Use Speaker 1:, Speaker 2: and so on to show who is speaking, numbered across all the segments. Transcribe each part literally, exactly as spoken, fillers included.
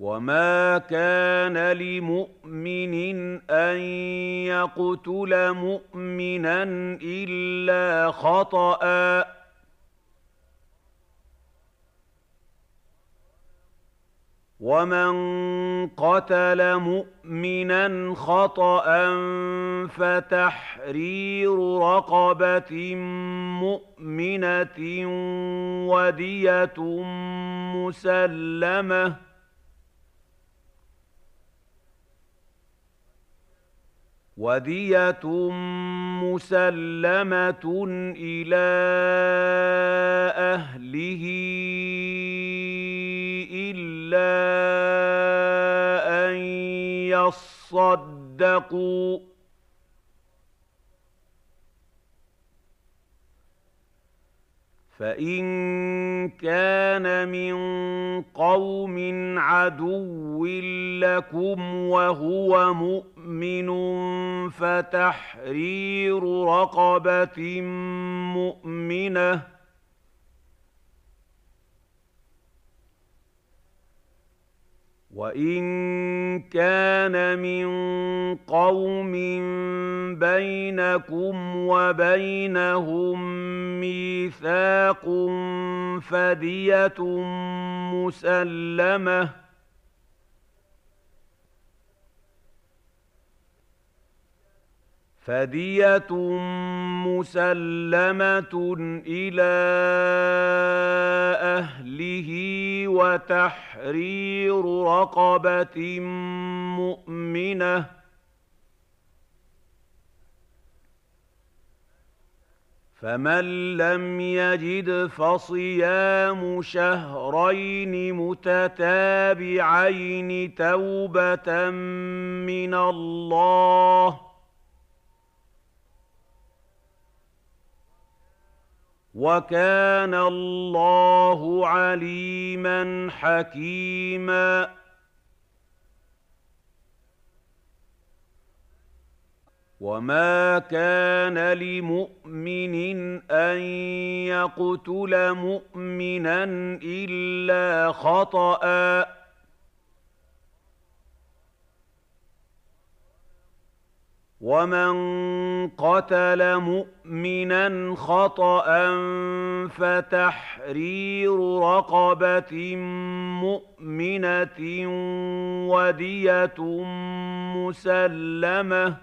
Speaker 1: وَمَا كَانَ لِمُؤْمِنٍ أَن يَقْتُلَ مُؤْمِنًا إِلَّا خَطَأً ۚ وَمَن قَتَلَ مُؤْمِنًا خَطَأً فَتَحْرِيرُ رَقَبَةٍ مُّؤْمِنَةٍ وَدِيَةٌ مُّسَلَّمَةٌ وَدِيَةٌ مُّسَلَّمَةٌ إِلَىٰ أَهْلِهِ إِلَّا أَن يَصَّدَّقُوا ۚ فَإِن كَانَ مِن قَوْمٍ عَدُوٍّ لَّكُمْ وَهُوَ مُؤْمِنٌ فَتَحْرِيرُ رَقَبَةٍ مُّؤْمِنَةٍ ۖ وَإِن كَانَ مِن قَوْمٍ بَيْنَكُمْ وَبَيْنَهُم مِّيثَاقٌ فَدِيَةٌ مُّسَلَّمَةٌ فَدِيَةٌ مُّسَلَّمَةٌ إِلَىٰ أَهْلِهِ وَتَحْرِيرُ رَقَبَةٍ مُّؤْمِنَةٍ ۖ فَمَن لَّمْ يَجِدْ فَصِيَامُ شَهْرَيْنِ مُتَتَابِعَيْنِ تَوْبَةً مِّنَ اللَّهِ ۗ وَكَانَ اللَّهُ عَلِيمًا حَكِيمًا. وَمَا كَانَ لِمُؤْمِنٍ أَن يَقْتُلَ مُؤْمِنًا إِلَّا خَطَأً ۚ وَمَن قَتَلَ مُؤْمِنًا خَطَأً فَتَحْرِيرُ رَقَبَةٍ مُّؤْمِنَةٍ وَدِيَةٌ مُّسَلَّمَةٌ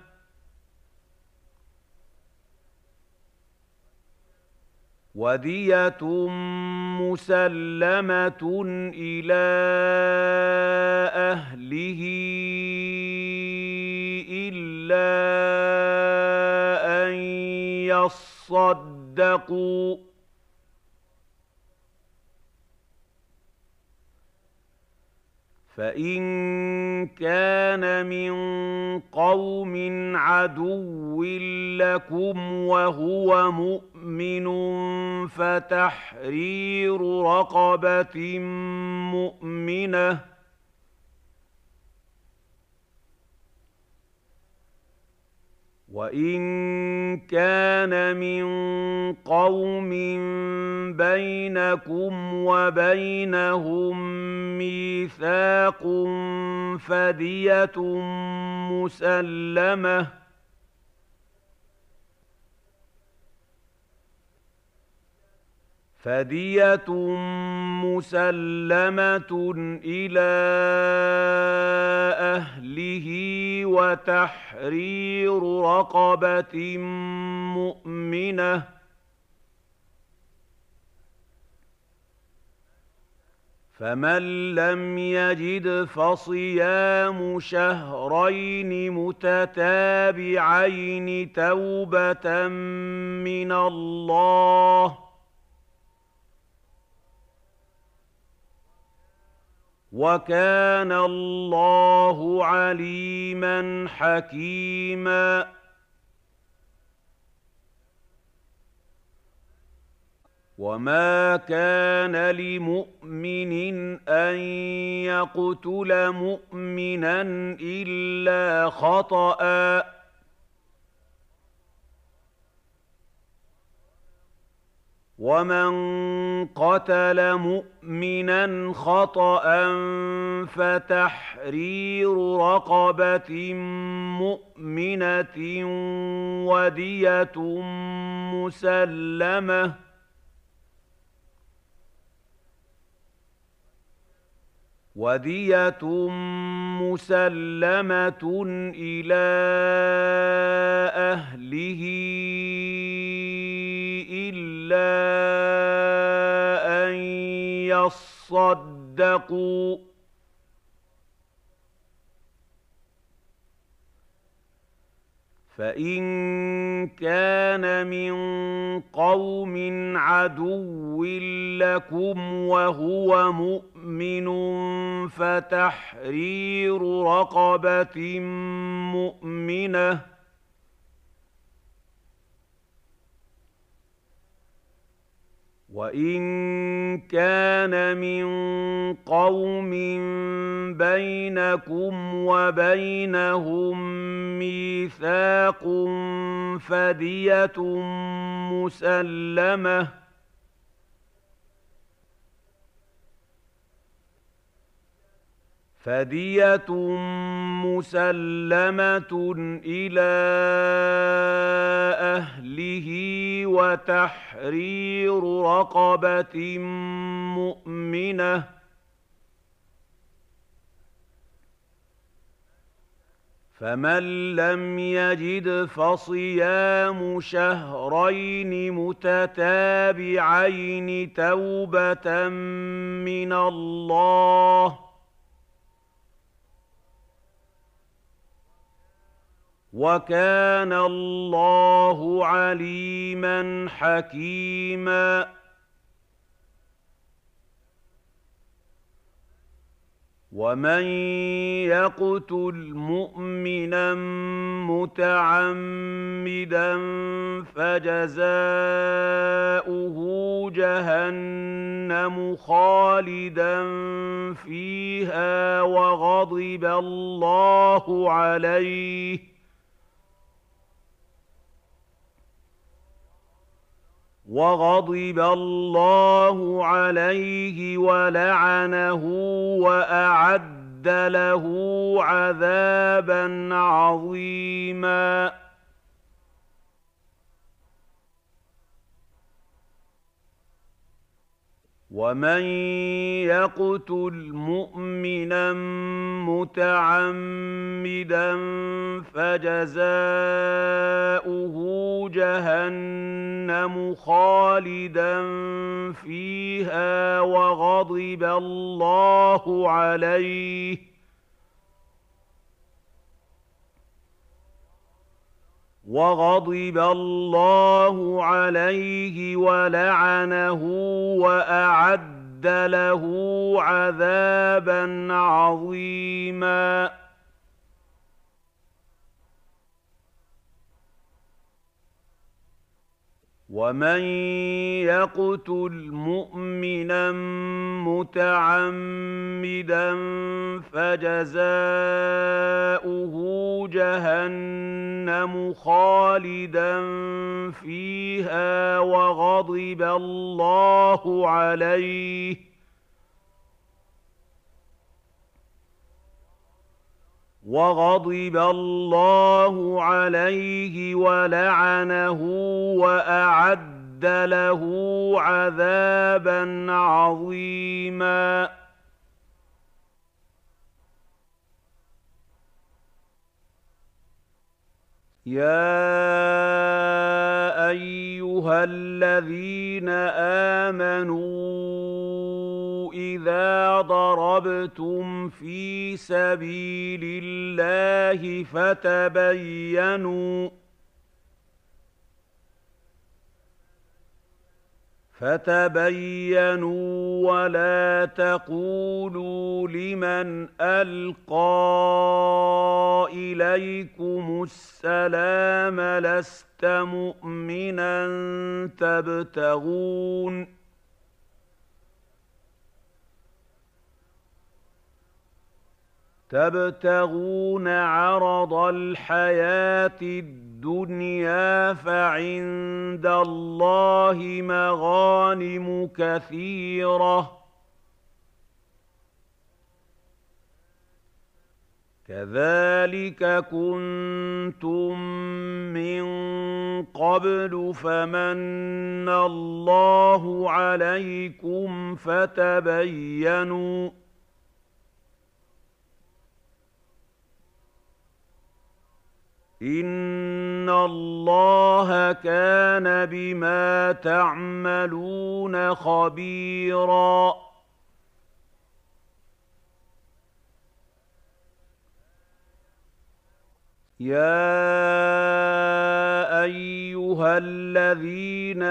Speaker 1: وَدِيَةٌ مُّسَلَّمَةٌ إِلَىٰ أَهْلِهِ إِلَّا أَن يَصَّدَّقُوا ۚ فَإِن كَانَ مِن قَوْمٍ عَدُوٍّ لَّكُمْ وَهُوَ مُؤْمِنٌ فَتَحْرِيرُ رَقَبَةٍ مُّؤْمِنَةٍ ۖ وَإِن كَانَ مِن قَوْمٍ بَيْنَكُمْ وَبَيْنَهُم مِّيثَاقٌ فَدِيَةٌ مُّسَلَّمَةٌ فَدِيَةٌ مُّسَلَّمَةٌ إِلَىٰ أَهْلِهِ وَتَحْرِيرُ رَقَبَةٍ مُّؤْمِنَةٍ ۖ فَمَن لَّمْ يَجِدْ فَصِيَامُ شَهْرَيْنِ مُتَتَابِعَيْنِ تَوْبَةً مِّنَ اللَّهِ ۗ وَكَانَ اللَّهُ عَلِيمًا حَكِيمًا. وَمَا كَانَ لِمُؤْمِنٍ أَن يَقْتُلَ مُؤْمِنًا إِلَّا خَطَأً ۚ ومن قتل مؤمنا خطأ فتحرير رقبة مؤمنة ودية مسلمة ودية مسلمة إلى أهله إلا أن يصدقوا فإن كان من قوم عدو لكم وهو مؤمن فتحرير رقبة مؤمنة وإن كان من قوم بينكم وبينهم ميثاق فدية مسلمة فدية مسلمة إلى أهله وتحرير رقبة مؤمنة فمن لم يجد فصيام شهرين متتابعين توبة من الله وكان الله عليما حكيما ومن يقتل مؤمنا متعمدا فجزاؤه جهنم خالدا فيها وغضب الله عليه وغضب الله عليه ولعنه وأعد له عذابا عظيما ومن يقتل مؤمنا متعمدا فجزاؤه جهنم خالدا فيها وغضب الله عليه وغضب الله عليه ولعنه وأعد له عذابا عظيما ومن يقتل مؤمنا متعمدا فجزاؤه جهنم خالدا فيها وغضب الله عليه وغضب الله عليه ولعنه وأعد له عذابا عظيما يا أيها الذين آمنوا إذا ضربتم في سبيل الله فتبينوا فتبينوا ولا تقولوا لمن ألقى إليكم السلام لست مؤمنا تبتغون تبتغون عرض الحياة الدنيا الدنيا فعند الله مغانم كثيرة كذلك كنتم من قبل فمن الله عليكم فتبينوا إن الله كان بما تعملون خبيرا يا أيها الذين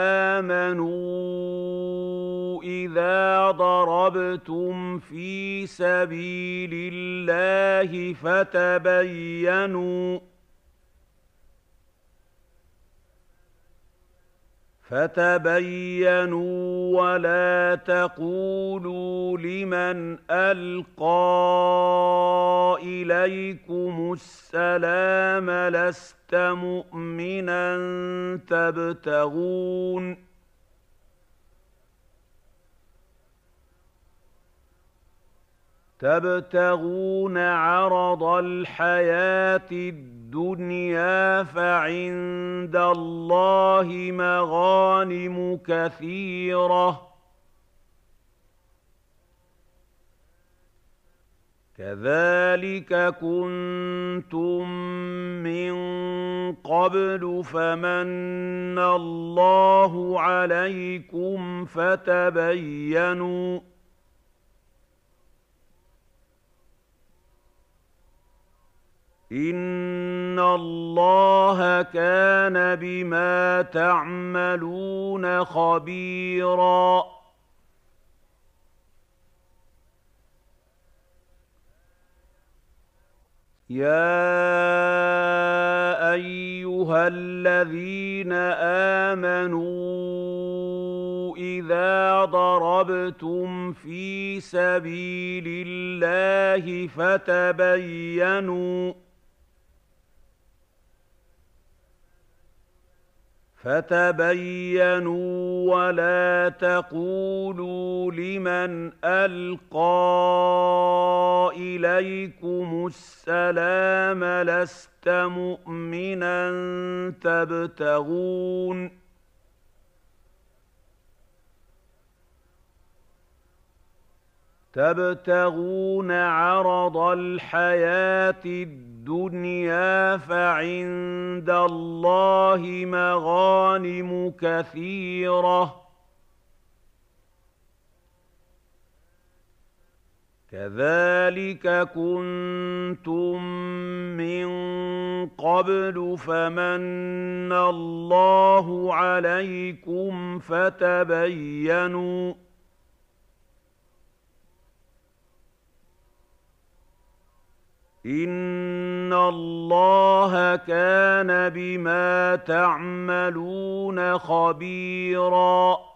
Speaker 1: آمنوا إذا ضربتم في سبيل الله فتبينوا فتبينوا ولا تقولوا لمن ألقى إليكم السلام لست مؤمنا تبتغون تبتغون عرض الحياة الدنيا فعند الله مغانم كثيرة كذلك كنتم من قبل فمن الله عليكم فتبينوا إن الله كان بما تعملون خبيرا يا أيها الذين آمنوا إذا ضربتم في سبيل الله فتبينوا فتبينوا ولا تقولوا لمن ألقى إليكم السلام لست مؤمنا تبتغون تبتغون عرض الحياة الدنيا فعند الله مغانم كثيرة كذلك كنتم من قبل فمن الله عليكم فتبينوا إن الله كان بما تعملون خبيرا